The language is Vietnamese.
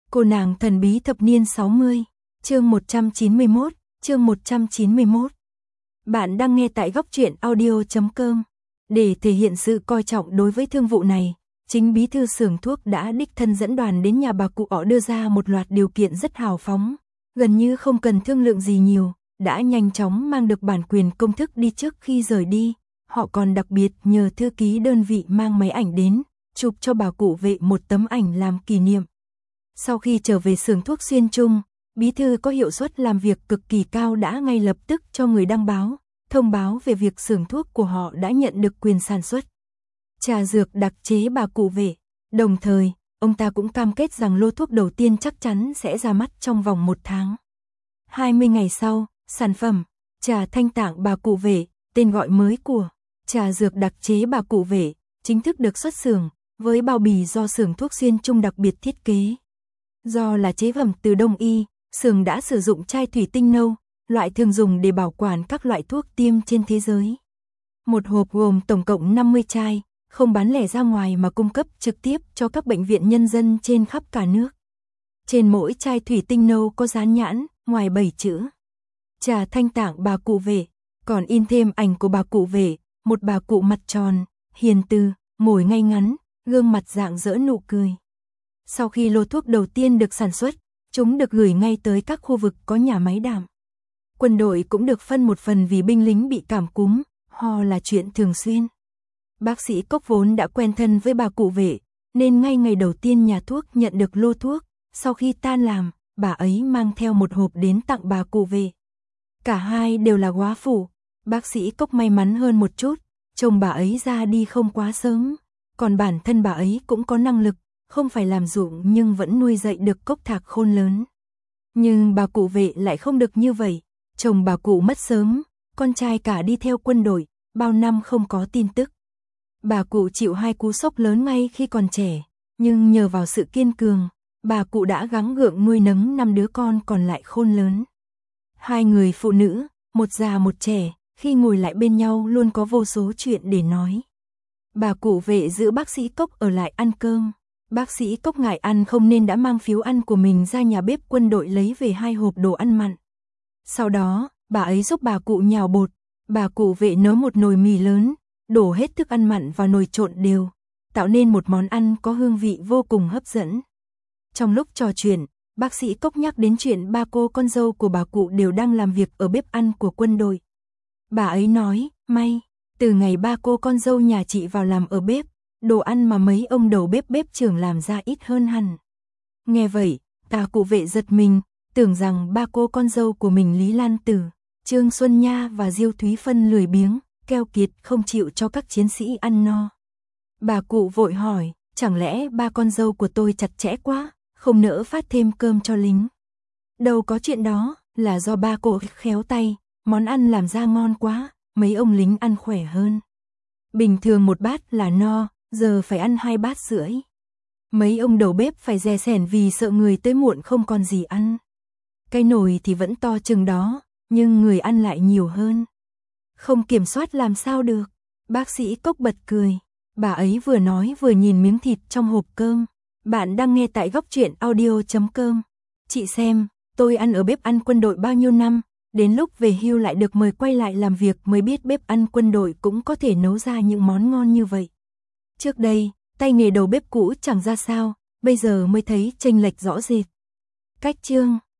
Cô nàng thần bí thập niên 60, chương 191, chương 191. Bạn đang nghe tại góc truyện audio.com. Để thể hiện sự coi trọng đối với thương vụ này, chính bí thư xưởng thuốc đã đích thân dẫn đoàn đến nhà bà cụ họ đưa ra một loạt điều kiện rất hào phóng, gần như không cần thương lượng gì nhiều, đã nhanh chóng mang được bản quyền công thức đi trước khi rời đi. Họ còn đặc biệt nhờ thư ký đơn vị mang máy ảnh đến, chụp cho bà cụ Vệ một tấm ảnh làm kỷ niệm. Sau khi trở về xưởng thuốc Xuyên Trung, bí thư có hiệu suất làm việc cực kỳ cao đã ngay lập tức cho người đăng báo, thông báo về việc xưởng thuốc của họ đã nhận được quyền sản xuất trà dược đặc chế bà cụ Vệ. Đồng thời, ông ta cũng cam kết rằng lô thuốc đầu tiên chắc chắn sẽ ra mắt trong vòng 1 tháng. 20 ngày sau, sản phẩm trà thanh tạng bà cụ Vệ, tên gọi mới của trà dược đặc chế bà cụ Vệ, chính thức được xuất xưởng, với bao bì do xưởng thuốc Xuyên Trung đặc biệt thiết kế. Do là chế phẩm từ Đông y, xưởng đã sử dụng chai thủy tinh nâu, loại thường dùng để bảo quản các loại thuốc tiêm trên thế giới. Một hộp gồm tổng cộng 50 chai, không bán lẻ ra ngoài mà cung cấp trực tiếp cho các bệnh viện nhân dân trên khắp cả nước. Trên mỗi chai thủy tinh nâu có dán nhãn, ngoài 7 chữ trà thanh tạng bà cụ Vệ, còn in thêm ảnh của bà cụ Vệ, một bà cụ mặt tròn, hiền từ, ngồi ngay ngắn, gương mặt rạng rỡ nụ cười. Sau khi lô thuốc đầu tiên được sản xuất, chúng được gửi ngay tới các khu vực có nhà máy đạm. Quân đội cũng được phân một phần vì binh lính bị cảm cúm, ho là chuyện thường xuyên. Bác sĩ Cốc vốn đã quen thân với bà cụ Vệ, nên ngay ngày đầu tiên nhà thuốc nhận được lô thuốc, sau khi tan làm, bà ấy mang theo một hộp đến tặng bà cụ Vệ. Cả hai đều là góa phụ, bác sĩ Cốc may mắn hơn một chút, chồng bà ấy ra đi không quá sớm, còn bản thân bà ấy cũng có năng lực, không phải làm ruộng nhưng vẫn nuôi dạy được Cốc thạc khôn lớn. Nhưng bà cụ Vệ lại không được như vậy, chồng bà cụ mất sớm, con trai cả đi theo quân đội, bao năm không có tin tức. Bà cụ chịu 2 cú sốc lớn ngay khi còn trẻ, nhưng nhờ vào sự kiên cường, bà cụ đã gắng gượng nuôi nấng 5 đứa con còn lại khôn lớn. 2 người phụ nữ, một già một trẻ, khi ngồi lại bên nhau luôn có vô số chuyện để nói. Bà cụ Vệ giữ bác sĩ Cốc ở lại ăn cơm. Bác sĩ Cốc ngại ăn không nên đã mang phiếu ăn của mình ra nhà bếp quân đội lấy về 2 hộp đồ ăn mặn. Sau đó, bà ấy giúp bà cụ nhào bột, bà cụ Vệ nấu một nồi mì lớn, đổ hết thức ăn mặn vào nồi trộn đều, tạo nên một món ăn có hương vị vô cùng hấp dẫn. Trong lúc trò chuyện, bác sĩ Cốc nhắc đến chuyện 3 cô con dâu của bà cụ đều đang làm việc ở bếp ăn của quân đội. Bà ấy nói, may, từ ngày 3 cô con dâu nhà chị vào làm ở bếp, đồ ăn mà mấy ông đầu bếp trưởng làm ra ít hơn hẳn. Nghe vậy, bà cụ Vệ giật mình, tưởng rằng 3 cô con dâu của mình Lý Lan Tử, Trương Xuân Nha và Diêu Thúy Phân lười biếng, keo kiệt không chịu cho các chiến sĩ ăn no. Bà cụ vội hỏi, chẳng lẽ 3 con dâu của tôi chặt chẽ quá, không nỡ phát thêm cơm cho lính? Đâu có chuyện đó, là do 3 cô khéo tay, món ăn làm ra ngon quá, mấy ông lính ăn khỏe hơn. Bình thường 1 bát là no, giờ phải ăn 2 bát rưỡi. Mấy ông đầu bếp phải dè sẻn vì sợ người tới muộn không còn gì ăn. Cái nồi thì vẫn to chừng đó, nhưng người ăn lại nhiều hơn. Không kiểm soát làm sao được. Bác sĩ Cốc bật cười. Bà ấy vừa nói vừa nhìn miếng thịt trong hộp cơm. Bạn đang nghe tại góc truyện audio.com. Chị xem, tôi ăn ở bếp ăn quân đội bao nhiêu năm, đến lúc về hưu lại được mời quay lại làm việc mới biết bếp ăn quân đội cũng có thể nấu ra những món ngon như vậy. Trước đây, tay nghề đầu bếp cũ chẳng ra sao, bây giờ mới thấy chênh lệch rõ rệt. Cách chương